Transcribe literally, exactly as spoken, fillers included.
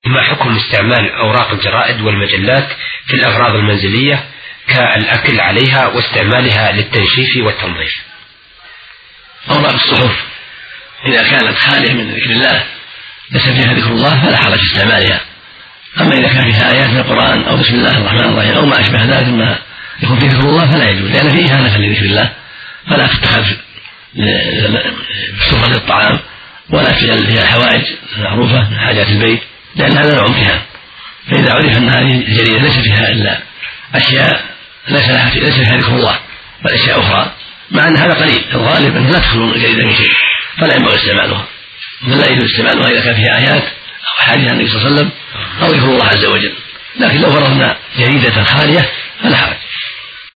ما حكم استعمال أوراق الجرائد والمجلات في الأغراض المنزلية كالأكل عليها واستعمالها للتنشيف والتنظيف؟ أوراق الصحف إذا كانت خالية من ذكر الله ليس فيها ذكر الله فلا حرج في استعمالها. أما إذا كان فيها آيات من القرآن أو بسم الله الرحمن الرحيم أو ما أشبه ذلك ما يكون فيه ذكر الله فلا يجوز، لأن فيه إهانة لذكر الله، فلا تتخذ سفرة للطعام ولا تجعل فيها الحوائج المعروفة من حاجات البيت، لأن هذا نوع امتهان. فإذا عرف أن هذه الجريدة ليس فيها إلا أشياء ليس فيها ذكر الله بل أشياء أخرى، مع أن هذا قليل، الغالب أن لا تدخل الجريدة من شيء، فلا ينبغي استعمالها، بل لا يجوز استعمالها إذا كان فيها آيات أو أحاديث عن النبي صلى الله عليه وسلم أو ذكر الله عز وجل. لكن لو فرضنا جريدة خالية فلا حرج.